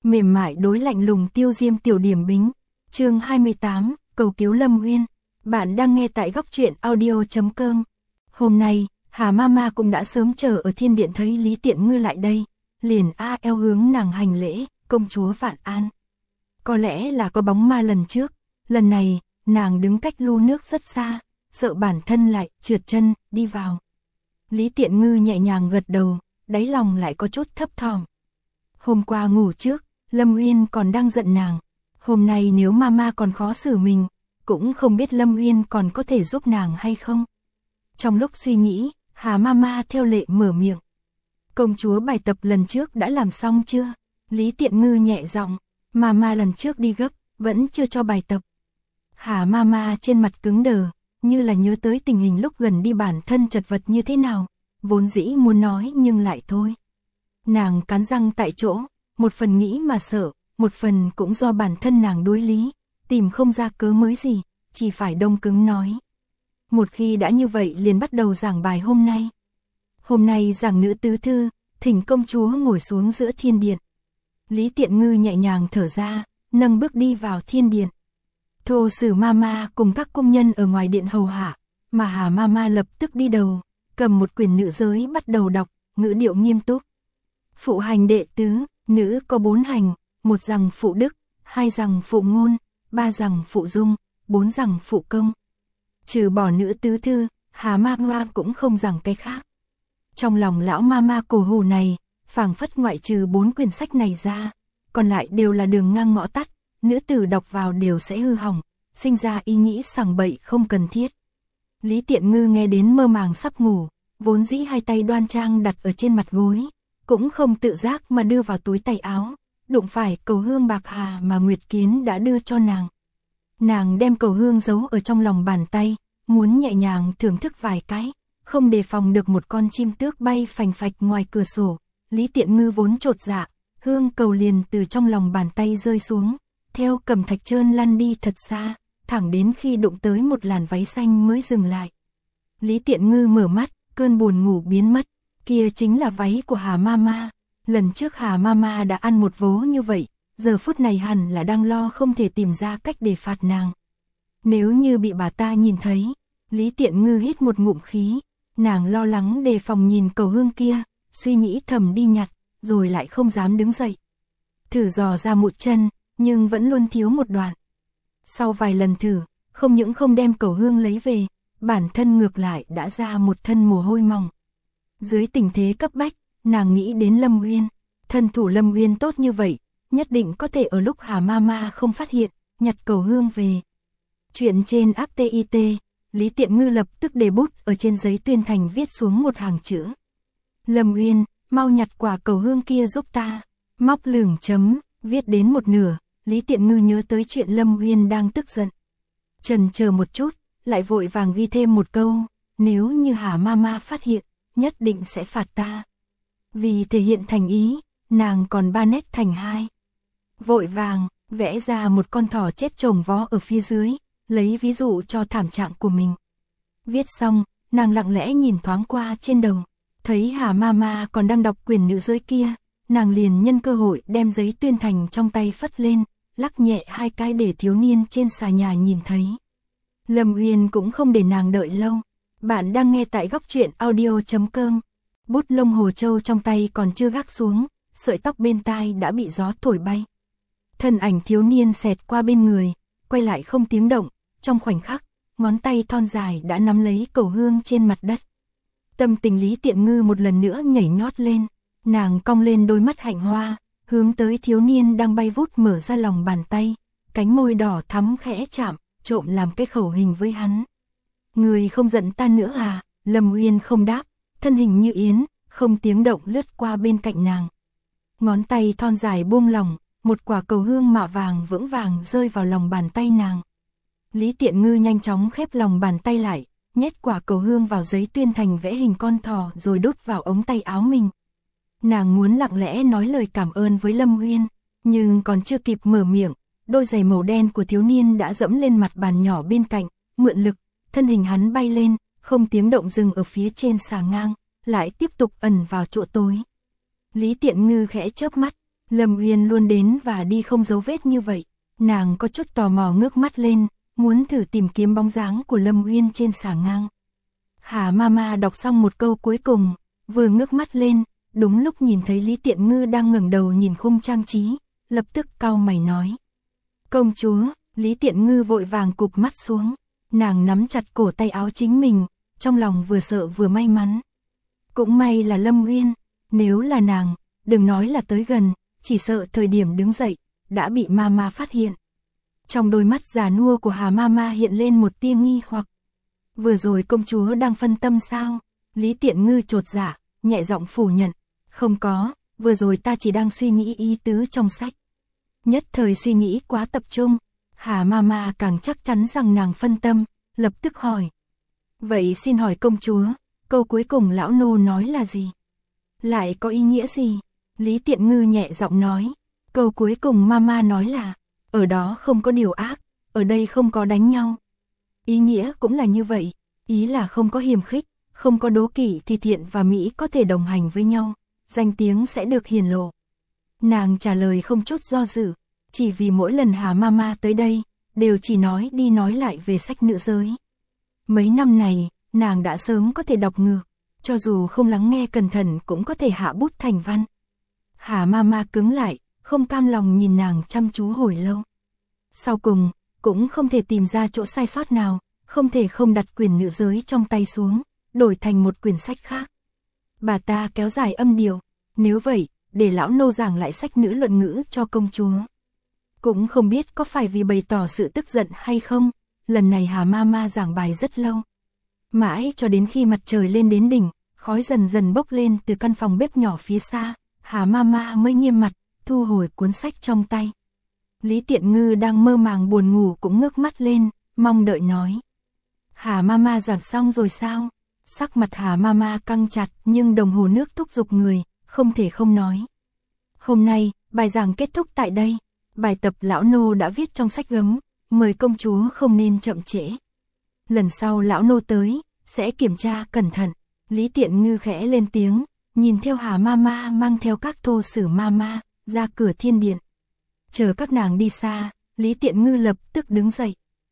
mềm mại đối lạnh lùng tiêu diêm tiểu điểm bính. Chương 28, cầu cứu Lâm Uyên. Bạn đang nghe tại góc truyện audio.com. Hôm nay, Hà Mama cũng đã sớm chờ ở thiên điện thấy Lý Tiện Ngư lại đây, liền eo hướng nàng hành lễ, công chúa vạn an. Có lẽ là có bóng ma lần trước, lần này, nàng đứng cách lu nước rất xa, sợ bản thân lại trượt chân, đi vào. Lý Tiện Ngư nhẹ nhàng gật đầu, đáy lòng lại có chút thấp thỏm. Hôm qua ngủ trước, Lâm Uyên còn đang giận nàng. Hôm nay nếu Mama còn khó xử mình, cũng không biết Lâm Uyên còn có thể giúp nàng hay không. Trong lúc suy nghĩ, Hà Mama theo lệ mở miệng. Công chúa bài tập lần trước đã làm xong chưa? Lý Tiện Ngư nhẹ giọng, Mama lần trước đi gấp, vẫn chưa cho bài tập. Hà Mama trên mặt cứng đờ, như là nhớ tới tình hình lúc gần đi bản thân chật vật như thế nào, vốn dĩ muốn nói nhưng lại thôi. Nàng cắn răng tại chỗ, một phần nghĩ mà sợ, một phần cũng do bản thân nàng đối lý, tìm không ra cớ mới gì, chỉ phải đông cứng nói. Một khi đã như vậy liền bắt đầu giảng bài hôm nay. Hôm nay giảng nữ tứ thư, thỉnh công chúa ngồi xuống giữa thiên điện. Lý Tiện Ngư nhẹ nhàng thở ra, nâng bước đi vào thiên điện. Thô Sử Mama cùng các công nhân ở ngoài điện hầu hạ, mà Hà Mama lập tức đi đầu, cầm một quyển nữ giới bắt đầu đọc, ngữ điệu nghiêm túc. Phụ hành đệ tứ, nữ có 4 hành, 1 rằng phụ đức, 2 rằng phụ ngôn, 3 rằng phụ dung, 4 rằng phụ công. Trừ bỏ nữ tứ thư, Hà Mama cũng không rằng cái khác. Trong lòng lão Mama cổ hủ này, phảng phất ngoại trừ 4 quyển sách này ra, còn lại đều là đường ngang ngõ tắt, nữ tử đọc vào đều sẽ hư hỏng, sinh ra ý nghĩ sằng bậy không cần thiết. Lý Tiện Ngư nghe đến mơ màng sắp ngủ, vốn dĩ hai tay đoan trang đặt ở trên mặt gối, cũng không tự giác mà đưa vào túi tay áo, đụng phải cầu hương bạc hà mà Nguyệt Kiến đã đưa cho nàng. Nàng đem cầu hương giấu ở trong lòng bàn tay, muốn nhẹ nhàng thưởng thức vài cái, không đề phòng được một con chim tước bay phành phạch ngoài cửa sổ. Lý Tiện Ngư vốn chột dạ, hương cầu liền từ trong lòng bàn tay rơi xuống, theo cẩm thạch trơn lăn đi thật xa, thẳng đến khi đụng tới một làn váy xanh mới dừng lại. Lý Tiện Ngư mở mắt, cơn buồn ngủ biến mất, kia chính là váy của Hà Mama. Lần trước Hà Mama đã ăn một vố như vậy, giờ phút này hẳn là đang lo không thể tìm ra cách để phạt nàng. Nếu như bị bà ta nhìn thấy, Lý Tiện Ngư hít một ngụm khí, nàng lo lắng đề phòng nhìn cầu hương kia, suy nghĩ thầm đi nhặt, rồi lại không dám đứng dậy. Thử dò ra một chân, nhưng vẫn luôn thiếu một đoạn. Sau vài lần thử, không những không đem cầu hương lấy về, bản thân ngược lại đã ra một thân mồ hôi mỏng. Dưới tình thế cấp bách, nàng nghĩ đến Lâm Uyên, thân thủ Lâm Uyên tốt như vậy, nhất định có thể ở lúc Hà Mama không phát hiện, nhặt cầu hương về. Chuyện trên app TIT, Lý Tiện Ngư lập tức để bút ở trên giấy tuyên thành viết xuống một hàng chữ. Lâm Uyên, mau nhặt quả cầu hương kia giúp ta. Móc lửng chấm, viết đến một nửa, Lý Tiện Ngư nhớ tới chuyện Lâm Uyên đang tức giận. Chần chờ một chút, lại vội vàng ghi thêm một câu, nếu như Hà Mama phát hiện, nhất định sẽ phạt ta. Vì thể hiện thành ý, nàng còn 3 nét thành 2. Vội vàng, vẽ ra một con thỏ chết chồng vó ở phía dưới, lấy ví dụ cho thảm trạng của mình. Viết xong, nàng lặng lẽ nhìn thoáng qua trên đầu, thấy Hà Mama còn đang đọc quyển nữ giới kia, nàng liền nhân cơ hội đem giấy tuyên thành trong tay phất lên, lắc nhẹ 2 cái để thiếu niên trên xà nhà nhìn thấy. Lâm Uyên cũng không để nàng đợi lâu. Bạn đang nghe tại góc truyện audio.com. Bút lông hồ châu trong tay còn chưa gác xuống, sợi tóc bên tai đã bị gió thổi bay. Thân ảnh thiếu niên xẹt qua bên người, quay lại không tiếng động, trong khoảnh khắc, ngón tay thon dài đã nắm lấy cầu hương trên mặt đất. Tâm tình Lý Tiện Ngư một lần nữa nhảy nhót lên, nàng cong lên đôi mắt hạnh hoa, hướng tới thiếu niên đang bay vút mở ra lòng bàn tay, cánh môi đỏ thắm khẽ chạm, trộm làm cái khẩu hình với hắn. Người không giận ta nữa à? Lâm Uyên không đáp, thân hình như yến, không tiếng động lướt qua bên cạnh nàng. Ngón tay thon dài buông lỏng, một quả cầu hương mạ vàng vững vàng rơi vào lòng bàn tay nàng. Lý Tiện Ngư nhanh chóng khép lòng bàn tay lại, nhét quả cầu hương vào giấy tuyên thành vẽ hình con thỏ rồi đút vào ống tay áo mình. Nàng muốn lặng lẽ nói lời cảm ơn với Lâm Uyên, nhưng còn chưa kịp mở miệng, đôi giày màu đen của thiếu niên đã dẫm lên mặt bàn nhỏ bên cạnh, mượn lực, thân hình hắn bay lên, không tiếng động dừng ở phía trên xà ngang, lại tiếp tục ẩn vào chỗ tối. Lý Tiện Ngư khẽ chớp mắt, Lâm Uyên luôn đến và đi không dấu vết như vậy, nàng có chút tò mò ngước mắt lên, muốn thử tìm kiếm bóng dáng của Lâm Uyên trên xà ngang. Hà Mama đọc xong một câu cuối cùng, vừa ngước mắt lên, đúng lúc nhìn thấy Lý Tiện Ngư đang ngẩng đầu nhìn khung trang trí, lập tức cau mày nói. Công chúa, Lý Tiện Ngư vội vàng cụp mắt xuống, nàng nắm chặt cổ tay áo chính mình, trong lòng vừa sợ vừa may mắn. Cũng may là Lâm Uyên, nếu là nàng, đừng nói là tới gần, chỉ sợ thời điểm đứng dậy, đã bị Mama phát hiện. Trong đôi mắt già nua của Hà Mama hiện lên một tia nghi hoặc. Vừa rồi công chúa đang phân tâm sao? Lý Tiện Ngư chột dạ, nhẹ giọng phủ nhận. Không có, vừa rồi ta chỉ đang suy nghĩ ý tứ trong sách. Nhất thời suy nghĩ quá tập trung, Hà Mama càng chắc chắn rằng nàng phân tâm, lập tức hỏi. Vậy xin hỏi công chúa, câu cuối cùng lão nô nói là gì? Lại có ý nghĩa gì? Lý Tiện Ngư nhẹ giọng nói. Câu cuối cùng Mama nói là, ở đó không có điều ác, ở đây không có đánh nhau. Ý nghĩa cũng là như vậy, ý là không có hiềm khích, không có đố kỵ thì thiện và mỹ có thể đồng hành với nhau, danh tiếng sẽ được hiển lộ. Nàng trả lời không chút do dự, chỉ vì mỗi lần Hà Mama tới đây, đều chỉ nói đi nói lại về sách nữ giới. Mấy năm này, nàng đã sớm có thể đọc ngược, cho dù không lắng nghe cẩn thận cũng có thể hạ bút thành văn. Hà Mama cứng lại, không cam lòng nhìn nàng chăm chú hồi lâu. Sau cùng, cũng không thể tìm ra chỗ sai sót nào, không thể không đặt quyển nữ giới trong tay xuống, đổi thành một quyển sách khác. Bà ta kéo dài âm điệu, nếu vậy, để lão nô giảng lại sách nữ luận ngữ cho công chúa. Cũng không biết có phải vì bày tỏ sự tức giận hay không, lần này Hà Mama giảng bài rất lâu. Mãi cho đến khi mặt trời lên đến đỉnh, khói dần dần bốc lên từ căn phòng bếp nhỏ phía xa, Hà Mama mới nghiêm mặt, thu hồi cuốn sách trong tay. Lý Tiện Ngư đang mơ màng buồn ngủ cũng ngước mắt lên, mong đợi nói. Hà Mama giảng xong rồi sao? Sắc mặt Hà Mama căng chặt nhưng đồng hồ nước thúc giục người, không thể không nói. Hôm nay, bài giảng kết thúc tại đây. Bài tập lão nô đã viết trong sách gấm, mời công chúa không nên chậm trễ. Lần sau lão nô tới, sẽ kiểm tra cẩn thận. Lý Tiện Ngư khẽ lên tiếng, nhìn theo Hà Mama mang theo các thô sử Mama, ra cửa thiên điện. Chờ các nàng đi xa, Lý Tiện Ngư lập tức đứng dậy.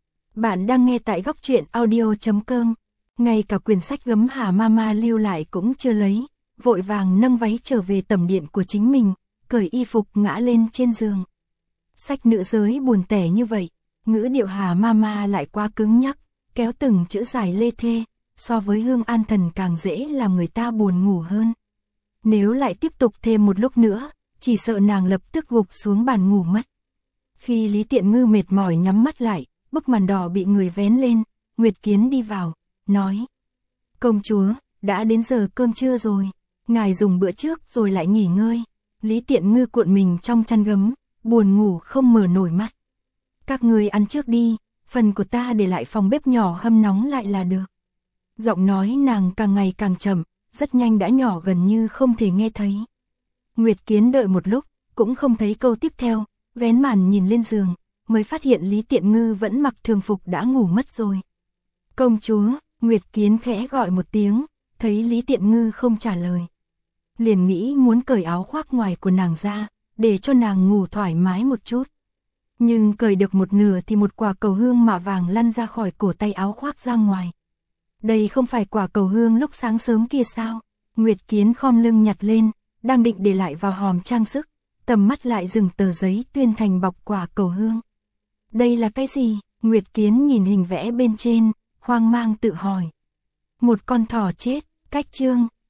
Bạn đang nghe tại góc truyện audio.com. Ngay cả quyển sách gấm Hà Mama lưu lại cũng chưa lấy, vội vàng nâng váy trở về tẩm điện của chính mình, cởi y phục ngã lên trên giường. Sách nữ giới buồn tẻ như vậy, ngữ điệu Hà Mama lại quá cứng nhắc, kéo từng chữ dài lê thê, so với Hương An Thần càng dễ làm người ta buồn ngủ hơn. Nếu lại tiếp tục thêm một lúc nữa, chỉ sợ nàng lập tức gục xuống bàn ngủ mất. Khi Lý Tiện Ngư mệt mỏi nhắm mắt lại, bức màn đỏ bị người vén lên, Nguyệt Kiến đi vào, nói. Công chúa, đã đến giờ cơm trưa rồi, ngài dùng bữa trước rồi lại nghỉ ngơi. Lý Tiện Ngư cuộn mình trong chăn gấm, buồn ngủ không mở nổi mắt. Các người ăn trước đi, phần của ta để lại phòng bếp nhỏ hâm nóng lại là được. Giọng nói nàng càng ngày càng chậm, rất nhanh đã nhỏ gần như không thể nghe thấy. Nguyệt Kiến đợi một lúc, cũng không thấy câu tiếp theo, vén màn nhìn lên giường, mới phát hiện Lý Tiện Ngư vẫn mặc thường phục đã ngủ mất rồi. Công chúa, Nguyệt Kiến khẽ gọi một tiếng, thấy Lý Tiện Ngư không trả lời. Liền nghĩ muốn cởi áo khoác ngoài của nàng ra, để cho nàng ngủ thoải mái một chút. Nhưng cởi được một nửa thì một quả cầu hương mạ vàng lăn ra khỏi cổ tay áo khoác ra ngoài. Đây không phải quả cầu hương lúc sáng sớm kia sao? Nguyệt Kiến khom lưng nhặt lên, đang định để lại vào hòm trang sức, tầm mắt lại dừng tờ giấy tuyên thành bọc quả cầu hương. Đây là cái gì? Nguyệt Kiến nhìn hình vẽ bên trên, hoang mang tự hỏi. Một con thỏ chết, cách chương.